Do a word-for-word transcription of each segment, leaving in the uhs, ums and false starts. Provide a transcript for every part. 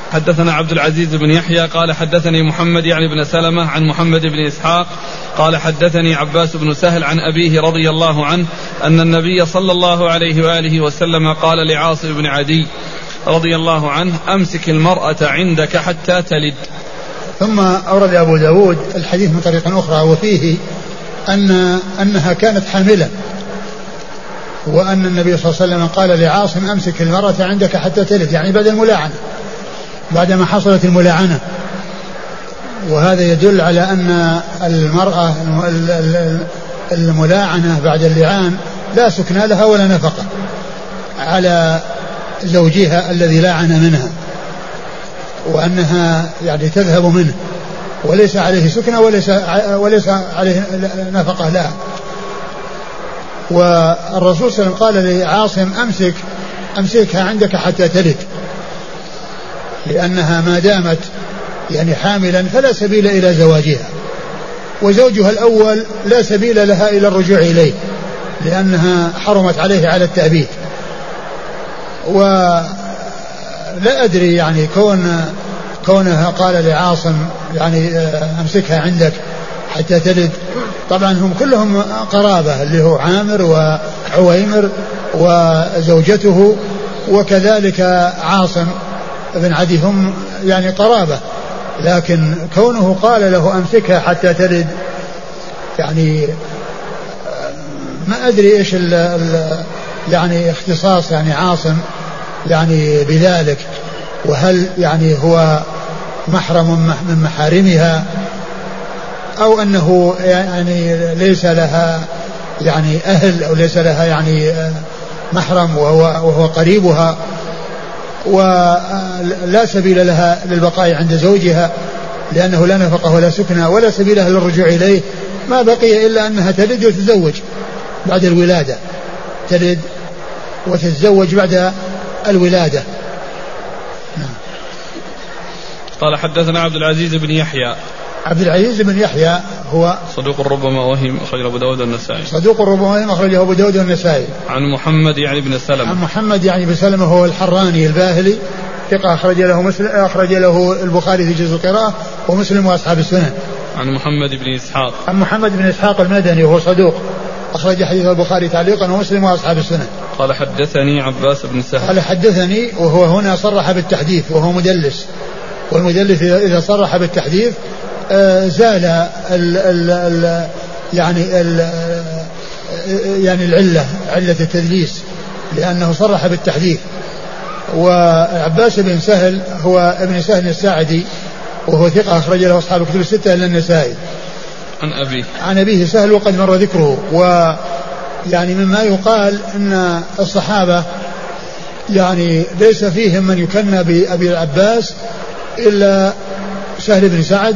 حدثنا عبد العزيز بن يحيى قال حدثني محمد يعني بن سلمة عن محمد بن إسحاق قال حدثني عباس بن سهل عن أبيه رضي الله عنه أن النبي صلى الله عليه وآله وسلم قال لعاصم بن عدي رضي الله عنه أمسك المرأة عندك حتى تلد. ثم أورد أبو داود الحديث من طريق أخرى وفيه أن أنها كانت حاملا، وأن النبي صلى الله عليه وسلم قال لعاصم أمسك المرأة عندك حتى تلد، يعني بعد الملاعنة، بعدما حصلت الملاعنة. وهذا يدل على أن المرأة الملاعنة بعد اللعان لا سكن لها ولا نفقة على زوجها الذي لاعن منها، وأنها يعني تذهب منه وليس عليه سكنة وليس وليس عليه نفقة لها. والرسول صلى الله عليه وسلم قال لعاصم أمسك أمسكها عندك حتى تلد، لأنها ما دامت يعني حاملا فلا سبيل إلى زواجها، وزوجها الأول لا سبيل لها إلى الرجوع إليه لأنها حرمت عليه على التأبيد. ولا أدري يعني كون كونها قال لعاصم يعني أمسكها عندك حتى تلد، طبعا هم كلهم قرابة، اللي هو عامر وعويمر وزوجته وكذلك عاصم بن عدي هم يعني قرابة، لكن كونه قال له أمسكها حتى تلد يعني ما أدري إيش ال ال يعني اختصاص يعني عاصم يعني بذلك، وهل يعني هو محرم من محارمها أو أنه يعني ليس لها يعني أهل أو ليس لها يعني محرم وهو, وهو قريبها ولا سبيل لها للبقاء عند زوجها لأنه لا نفقه ولا سكنة ولا سبيل لها للرجوع إليه. ما بقي إلا أنها تلد وتتزوج بعد الولادة، تلد وتتزوج بعد الولادة. قال حدثنا عبد العزيز بن يحيى. عبد العزيز بن يحيى هو صدوق ربما وهم، أخرجه أبو داود والنسائي. صدوق ربما وهم، أخرجه أبو داود والنسائي. عن محمد يعني بن سلمة. عن محمد يعني بن سلمة هو الحراني الباهلي ثقة، أخرج له مسلم، أخرج له البخاري في جزء القراءة ومسلم وأصحاب السنن. عن محمد بن إسحاق. عن محمد بن إسحاق المدني وهو صدوق، أخرج حديث البخاري تعليقا ومسلم وأصحاب السنن. قال حدثني عباس بن سهل. قال حدثني، وهو هنا صرح بالتحديث وهو مدلس، والمدلس إذا صرح بالتحديث زال ال ال ال يعني ال يعني العلة علة التدليس لأنه صرح بالتحديث. وعباس بن سهل هو ابن سهل الساعدي وهو ثقة، أخرج له أصحاب الكتب الستة إلا النسائي. عن أبيه عن أبيه سهل وقد مر ذكره. ويعني مما يقال أن الصحابة يعني ليس فيهم من يكنى بأبي العباس إلا سهل بن سعد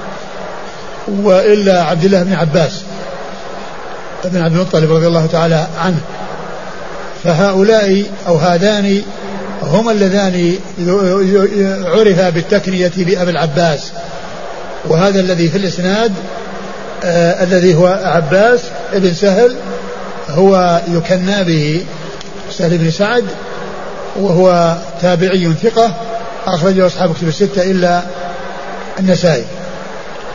وإلا عبد الله بن عباس ابن عبد المطلب رضي الله تعالى عنه. فهؤلاء أو هذان هم اللذان عرفا بالتكنية بأبي العباس. وهذا الذي في الإسناد آه الذي هو عباس ابن سهل هو يكنى به سهل بن سعد، وهو تابعي ثقة، أخرجه أصحاب كتب الستة إلا النسائي.